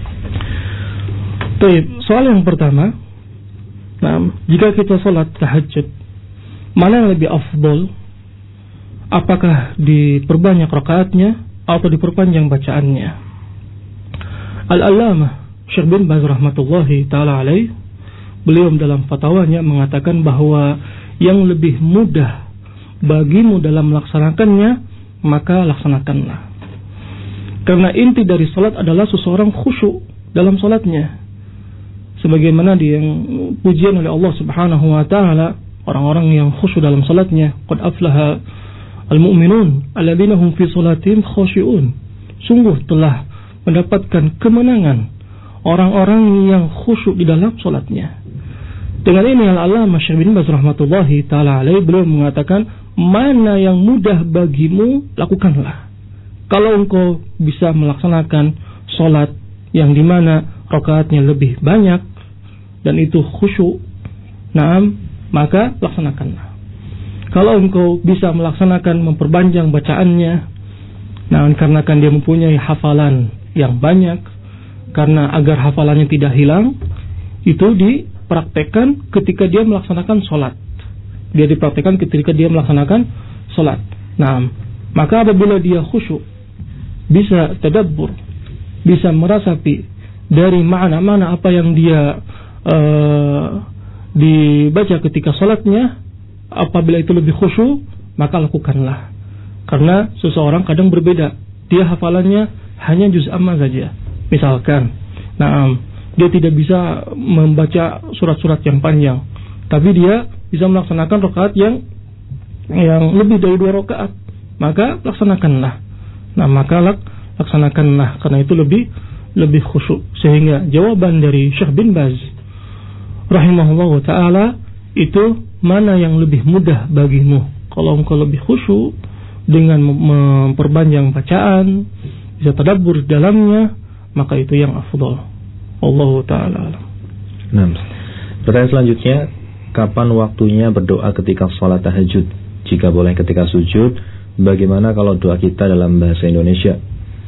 Baik, soal yang pertama, jika kita sholat tahajud, mana yang lebih afdol? Apakah diperbanyak rakaatnya atau diperpanjang bacaannya? Al-Allamah Syekh bin Baz rahmatullahi ta'ala alaih, beliau dalam fatwanya mengatakan bahwa yang lebih mudah bagimu dalam melaksanakannya, maka laksanakanlah. Karena inti dari salat adalah seseorang khusyuk dalam salatnya. Sebagaimana yang pujian oleh Allah Subhanahu wa taala, orang-orang yang khusyuk dalam salatnya, qad aflaha al-mu'minun alladzina hum fi salatihim khashi'un. Sungguh telah mendapatkan kemenangan orang-orang yang khusyuk di dalam salatnya. Dengan ini Al-Allamah Syekh bin Baz rahmatullahi taala alaih, beliau mengatakan, mana yang mudah bagimu lakukanlah. Kalau engkau bisa melaksanakan salat yang dimana rakaatnya lebih banyak dan itu khusyuk, maka laksanakanlah. Kalau engkau bisa melaksanakan memperpanjang bacaannya, karena kan dia mempunyai hafalan yang banyak, karena agar hafalannya tidak hilang, itu dipraktekkan ketika dia melaksanakan sholat. Dia dipraktekkan ketika dia melaksanakan sholat. Maka apabila dia khusyuk, bisa tadabbur, bisa merasapi dari makna-makna apa yang dia dibaca ketika sholatnya, apabila itu lebih khusyuk, maka lakukanlah. Karena seseorang kadang berbeda, dia hafalannya hanya juz amma saja. Misalkan, dia tidak bisa membaca surat-surat yang panjang, tapi dia bisa melaksanakan rakaat yang lebih dari 2 rakaat, maka laksanakanlah. Laksanakanlah, karena itu lebih khusyuk. Sehingga jawaban dari Syekh bin Baz rahimahullah ta'ala itu, mana yang lebih mudah bagimu. Kalau engkau lebih khusyuk dengan memperpanjang bacaan, bisa tadabbur di dalamnya, maka itu yang afdal. Allahu ta'ala alam.
Pertanyaan selanjutnya, kapan waktunya berdoa ketika sholat tahajud? Jika boleh ketika sujud, bagaimana kalau doa kita dalam bahasa Indonesia?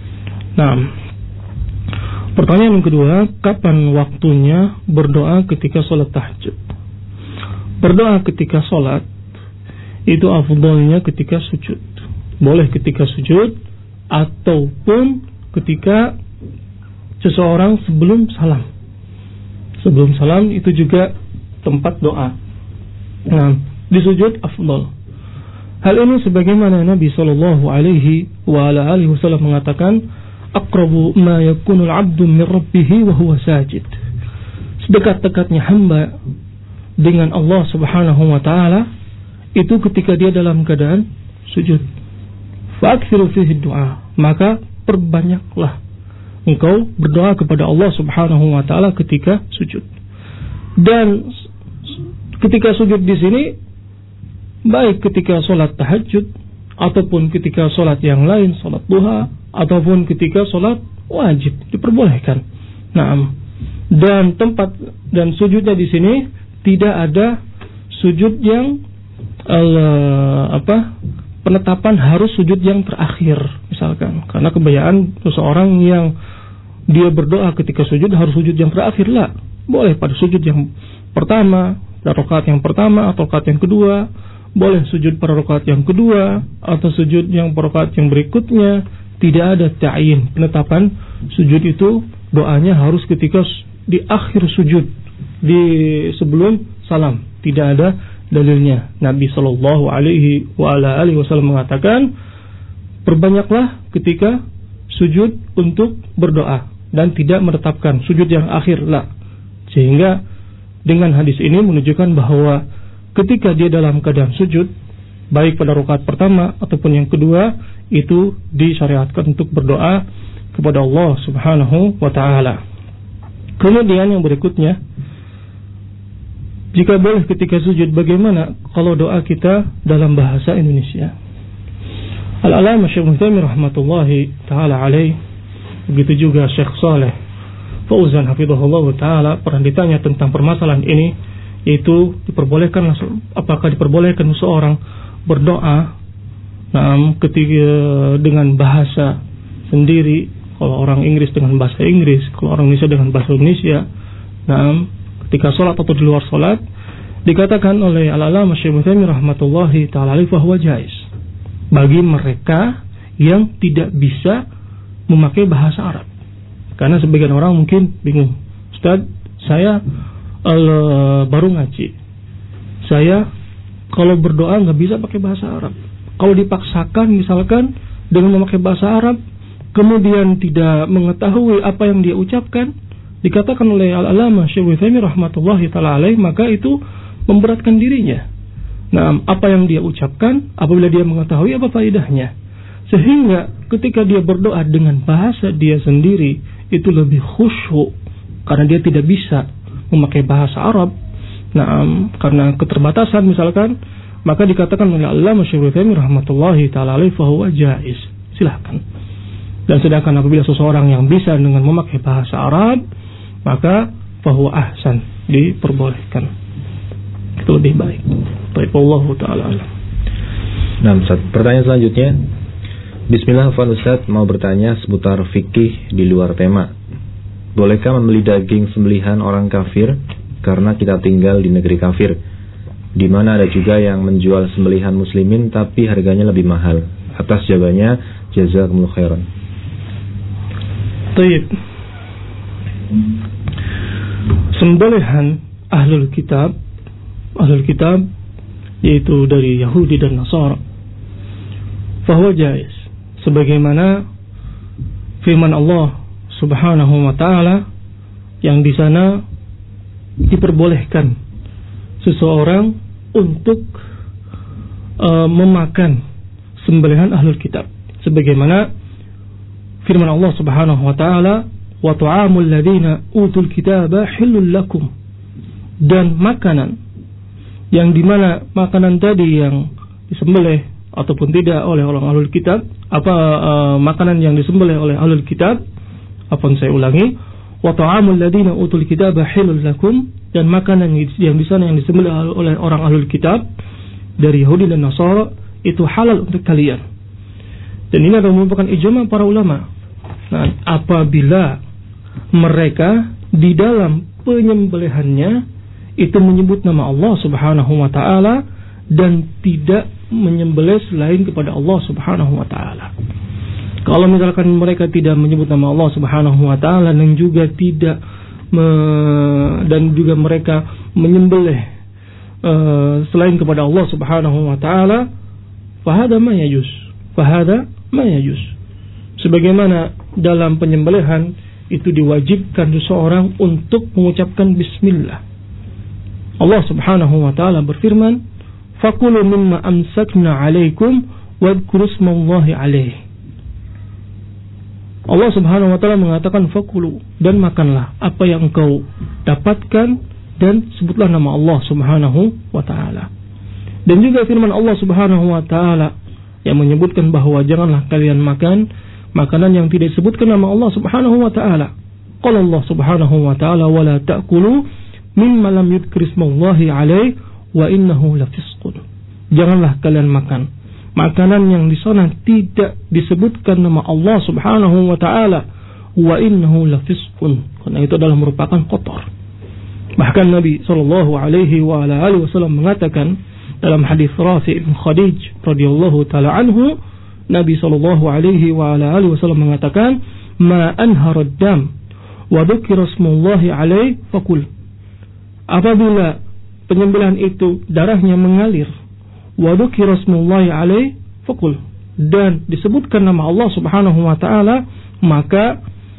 Pertanyaan yang kedua, kapan waktunya berdoa ketika sholat tahajud? Berdoa ketika sholat itu afdalnya ketika sujud. Boleh ketika sujud ataupun ketika seseorang sebelum salam. Sebelum salam itu juga tempat doa. Di sujud afdal. Hal ini sebagaimana Nabi sallallahu alaihi wa ala alihi wasallam mengatakan, aqrabu ma yakunu al-'abdu min rabbih wa huwa sajid. Sedekat-dekatnya hamba dengan Allah Subhanahu wa taala itu ketika dia dalam keadaan sujud. Fa'akthiru fihi du'a, maka perbanyaklah engkau berdoa kepada Allah Subhanahu wa taala ketika sujud. Dan ketika sujud di sini baik ketika sholat tahajud ataupun ketika sholat yang lain, sholat duha ataupun ketika sholat wajib diperbolehkan. Naam. Dan tempat dan sujudnya di sini tidak ada sujud yang penetapan harus sujud yang terakhir misalkan, karena kebiasaan seseorang yang dia berdoa ketika sujud harus sujud yang terakhir. Lah, boleh pada sujud yang pertama, pada rakaat yang pertama atau rakaat yang kedua, boleh sujud pada rakaat yang kedua atau sujud yang pada rakaat yang berikutnya. Tidak ada ta'yin, penetapan sujud itu doanya harus ketika di akhir sujud, di sebelum salam. Tidak ada dalilnya. Nabi sallallahu alaihi wasallam mengatakan, perbanyaklah ketika sujud untuk berdoa dan tidak menetapkan sujud yang akhir. Lah. Sehingga dengan hadis ini menunjukkan bahwa ketika dia dalam keadaan sujud, baik pada rakaat pertama ataupun yang kedua, itu disyariatkan untuk berdoa kepada Allah Subhanahu wa taala. Kemudian yang berikutnya, jika boleh ketika sujud, bagaimana kalau doa kita dalam bahasa Indonesia? Al-Allamah Syekh Muhammad rahmatullahi taala alaih, begitu juga Syekh Saleh Fauzan hafizahullah taala pernah ditanya tentang permasalahan ini, yaitu apakah diperbolehkan seseorang berdoa ketika dengan bahasa sendiri, kalau orang Inggris dengan bahasa Inggris, kalau orang Indonesia dengan bahasa Indonesia. Ketika sholat atau di luar sholat, dikatakan oleh Al-Allamah Syekh Muhammad rahmatullahi ta'ala alaih fahuwa jaiz bagi mereka yang tidak bisa memakai bahasa Arab. Karena sebagian orang mungkin bingung, Ustaz, saya baru ngaji, saya kalau berdoa nggak bisa pakai bahasa Arab. Kalau dipaksakan misalkan dengan memakai bahasa Arab, kemudian tidak mengetahui apa yang dia ucapkan, dikatakan oleh Al-Allamah Syekh Utsaimin rahmatullahi taala alaih, maka itu memberatkan dirinya. Nah, apa yang dia ucapkan apabila dia mengetahui apa faedahnya. Sehingga ketika dia berdoa dengan bahasa dia sendiri itu lebih khusyuk karena dia tidak bisa memakai bahasa Arab. Nah, karena keterbatasan misalkan, maka dikatakan oleh Al-Allamah Syekh Utsaimin rahmatullahi taala alaih fahuwa jaiz. Silakan. Dan sedangkan apabila seseorang yang bisa dengan memakai bahasa Arab, maka fahuwa ahsan, diperbolehkan. Itu lebih baik. Baik, Allah taala alam.
Nah, Ustaz, pertanyaan selanjutnya. Bismillah, Ustaz mau bertanya seputar fikih di luar tema. Bolehkah membeli daging sembelihan orang kafir karena kita tinggal di negeri kafir, di mana ada juga yang menjual sembelihan muslimin tapi harganya lebih mahal? Atas jawabannya, jazakumullah khairan.
Baik. Sembelihan ahlul kitab yaitu dari Yahudi dan Nasara, fahuwa jaiz, sebagaimana firman Allah Subhanahu wa taala yang di sana diperbolehkan seseorang untuk memakan sembelihan ahlul kitab, sebagaimana firman Allah Subhanahu wa taala, wa ta'amul ladzina utul kitaba halal lakum, dan makanan yang dimana makanan tadi yang disembelih ataupun tidak oleh orang ahlul kitab, makanan yang disembelih oleh ahlul kitab, saya ulangi, wa ta'amul ladzina utul kitaba halal lakum, dan makanan yang di sana yang disembelih oleh orang ahlul kitab dari Yahudi dan Nasara itu halal untuk kalian. Dan ini adalah merupakan ijma' para ulama. Nah, apabila mereka di dalam penyembelihannya itu menyebut nama Allah Subhanahu wa taala dan tidak menyembelih selain kepada Allah Subhanahu wa taala. Kalau misalkan mereka tidak menyebut nama Allah Subhanahu wa taala dan juga tidak dan juga mereka menyembelih selain kepada Allah Subhanahu wa taala, fahada ma yajuz. Sebagaimana dalam penyembelihan itu diwajibkan seseorang untuk mengucapkan bismillah. Allah Subhanahu wa taala berfirman, faqulu mimma amsakna 'alaikum wadhkuru ismallahi 'alaihi. Allah Subhanahu wa taala mengatakan faqulu, dan makanlah apa yang engkau dapatkan dan sebutlah nama Allah Subhanahu wa taala. Dan juga firman Allah Subhanahu wa taala yang menyebutkan bahwa janganlah kalian makan makanan yang tidak disebutkan nama Allah Subhanahu wa taala. Qala Allah Subhanahu wa taala wala ta'kulu mimma lam yudhkar ismullahi alaihi wa innahu lafisqun. Janganlah kalian makan makanan yang di sana tidak disebutkan nama Allah Subhanahu wa taala, wa innahu lafisqun, karena itu adalah merupakan kotor. Bahkan Nabi sallallahu alaihi wa ala alihi wasallam mengatakan dalam hadis Rafi' bin Khadij radhiyallahu taala anhu, Nabi sallallahu alaihi wa ala alihi wasallam mengatakan, "Ma anharad dam wa dzukira ismullahi alaihi fakul." Apabila penyembelihan itu darahnya mengalir, wa dzukira ismullahi alaihi fakul, dan disebutkan nama Allah Subhanahu wa taala, maka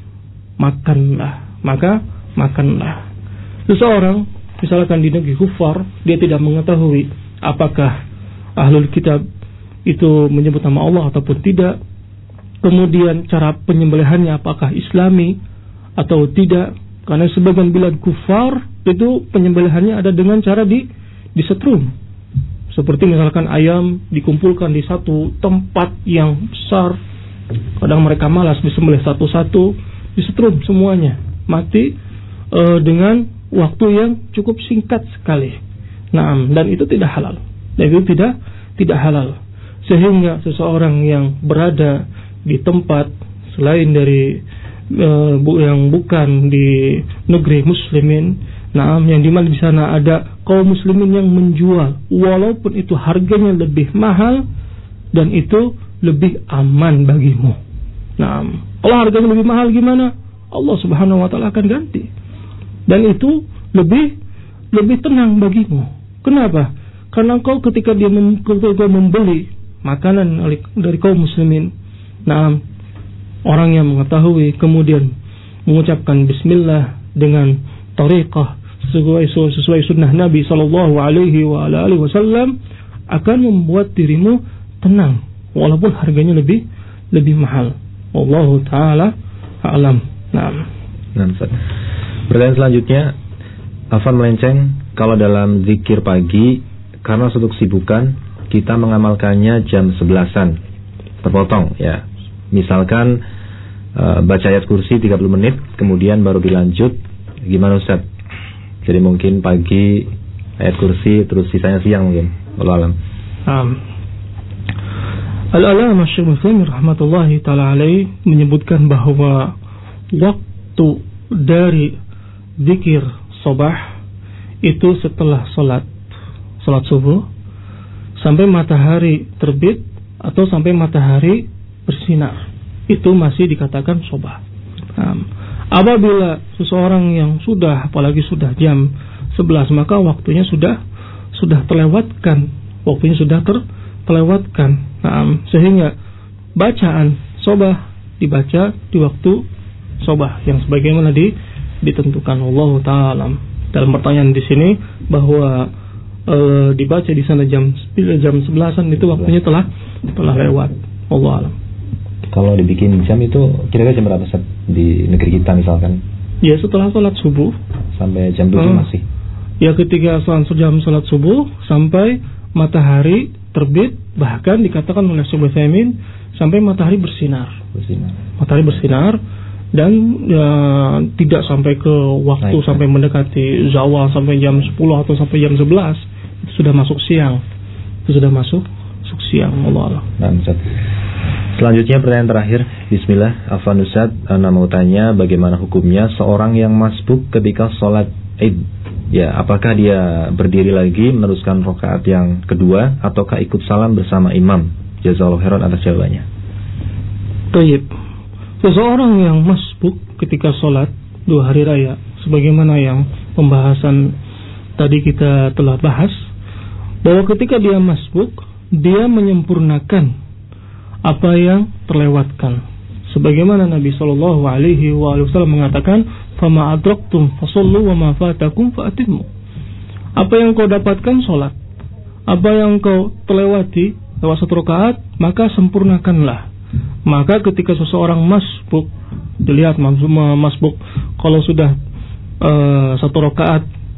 makanlah. Seseorang misalkan di negeri kufar, dia tidak mengetahui apakah ahlul kitab itu menyebut nama Allah ataupun tidak, kemudian cara penyembelihannya apakah islami atau tidak, karena sebagian bilad kufar itu penyembelihannya ada dengan cara disetrum, seperti misalkan ayam dikumpulkan di satu tempat yang besar, kadang mereka malas disembelih satu-satu, disetrum semuanya mati dengan waktu yang cukup singkat sekali. Dan itu tidak halal. Tidak halal. Sehingga seseorang yang berada di tempat selain dari yang bukan di negeri muslimin, yang dimana di sana ada kaum muslimin yang menjual, walaupun itu harganya lebih mahal dan itu lebih aman bagimu. Kalau harganya lebih mahal gimana? Allah Subhanahu wa taala akan ganti. Dan itu lebih tenang bagimu. Kenapa? Karena kau ketika dia membeli makanan dari kaum muslimin, orang yang mengetahui kemudian mengucapkan bismillah dengan tariqah sesuai sunnah Nabi sallallahu alaihi wa alihi wasallam, akan membuat dirimu tenang walaupun harganya lebih mahal. Wallahu taala a'lam.
Pertanyaan selanjutnya, Afan melenceng, kalau dalam zikir pagi karena suatu kesibukan kita mengamalkannya jam 11-an, terpotong ya. Misalkan baca ayat kursi 30 menit kemudian baru dilanjut, gimana Ustaz? Jadi mungkin pagi ayat kursi terus sisanya siang mungkin. Wallahu a'lam.
Al-Alama Syekh Muslim rahmatullahi taala alaihi menyebutkan bahwa waktu dari zikir sabah itu setelah salat subuh sampai matahari terbit atau sampai matahari bersinar, itu masih dikatakan sabah. Apabila seseorang yang apalagi sudah jam 11, maka waktunya sudah terlewatkan, terlewatkan. Sehingga bacaan sabah dibaca di waktu sabah yang sebagaimana ditentukan. Allah taala. Dalam pertanyaan di sini bahwa dibaca di sana jam 11-an itu waktunya telah lewat. Allah alam.
Kalau dibikin jam itu kira-kira jam berapa Ustaz di negeri kita misalkan?
Ya setelah salat subuh
sampai jam 7 masih.
Ya ketika jam salat subuh sampai matahari terbit, bahkan dikatakan oleh Syekh Utsaimin sampai matahari bersinar. Matahari bersinar dan tidak sampai ke waktu sampai mendekati zawal sampai jam 10 atau sampai jam 11, itu sudah masuk siang. Allah Allah.
Selanjutnya pertanyaan terakhir. Bismillah, Afwan Ustaz, ana mau tanya bagaimana hukumnya seorang yang masbuk ketika sholat Id? Ya, apakah dia berdiri lagi meneruskan rakaat yang kedua ataukah ikut salam bersama imam? Jazakallahu khairan atas jawabannya.
Baik. Seseorang yang masbuk ketika sholat 2 hari raya, sebagaimana yang pembahasan tadi kita telah bahas, bahwa ketika dia masbuk, dia menyempurnakan apa yang terlewatkan. Sebagaimana Nabi sallallahu alaihi wasallam mengatakan, "Fama adraktum fasallu wa ma fatakum fa'timmu." Apa yang kau dapatkan salat, apa yang kau terlewati lewat 1 rakaat, maka sempurnakanlah. Maka ketika seseorang masbuk, dilihat masbuk kalau sudah 1 rakaat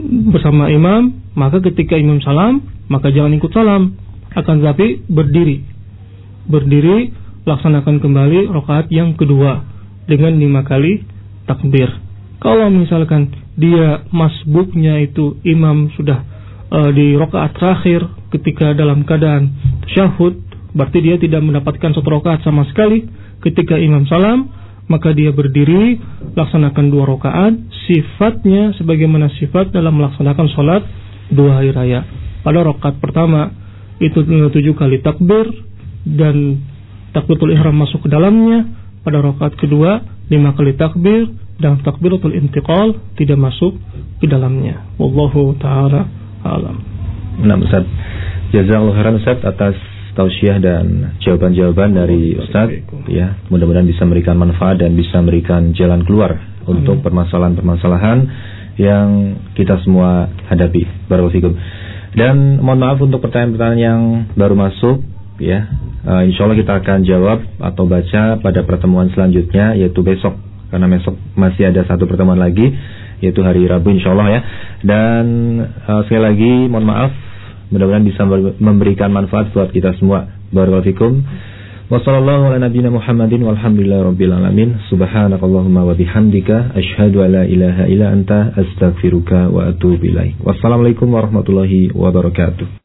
bersama imam, maka ketika imam salam, maka jangan ikut salam, akan tetapi berdiri, laksanakan kembali rakaat yang kedua dengan 5 kali takbir. Kalau misalkan dia masbuknya itu imam sudah di rakaat terakhir ketika dalam keadaan tasyahud, berarti dia tidak mendapatkan 1 rakaat sama sekali. Ketika imam salam, maka dia berdiri, laksanakan 2 rakaat, sifatnya sebagaimana sifat dalam melaksanakan sholat 2 hari raya. Pada rakaat pertama itu 7 kali takbir dan takbiratul ihram masuk ke dalamnya. Pada rakaat kedua 5 kali takbir dan takbiratul intiqal tidak masuk ke dalamnya. Wallahu ta'ala alam.
Nah, Ustaz, jazakallahu khairan Ustaz atas tausiah dan jawaban-jawaban dari Ustaz, ya. Mudah-mudahan bisa memberikan manfaat dan bisa memberikan jalan keluar untuk permasalahan-permasalahan yang kita semua hadapi. Barakallahu fikum. Dan mohon maaf untuk pertanyaan-pertanyaan yang baru masuk, ya. Insyaallah kita akan jawab atau baca pada pertemuan selanjutnya, yaitu besok, karena besok masih ada 1 pertemuan lagi, yaitu hari Rabu insyaallah, ya. Dan sekali lagi mohon maaf, mudah-mudahan bisa memberikan manfaat buat kita semua. Barakallahu fikum. Wassallallahu ala nabiyyina Muhammadin walhamdulillahi rabbil alamin. Subhanakallahumma wa bihamdika asyhadu an la ilaha illa anta astaghfiruka wa atubu ilaik. Wassalamualaikum warahmatullahi wabarakatuh.